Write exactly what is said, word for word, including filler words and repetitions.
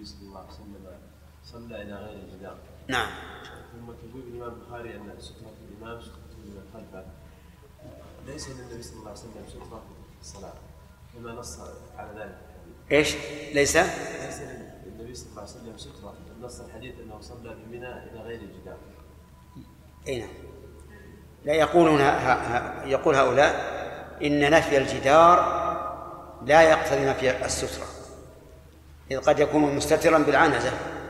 النبي صلى الله عليه وسلم صلى إلى غير الجدار. نعم. ثم تبويب الإمام البخاري أن سترة الإمام سترة من خلفه، ليس للنبي صلى الله عليه وسلم سترة في الصلاة كما نص على ذلك. إيش؟ ليس؟ ليس للنبي صلى الله عليه وسلم سترة، نص الحديث أنه صلى بمنى إلى غير الجدار. أي نعم. لا يقولون يقول هؤلاء إن نفي الجدار لا يقتضي نفي السترة، إذ قد يكون مستترا بالعنزة.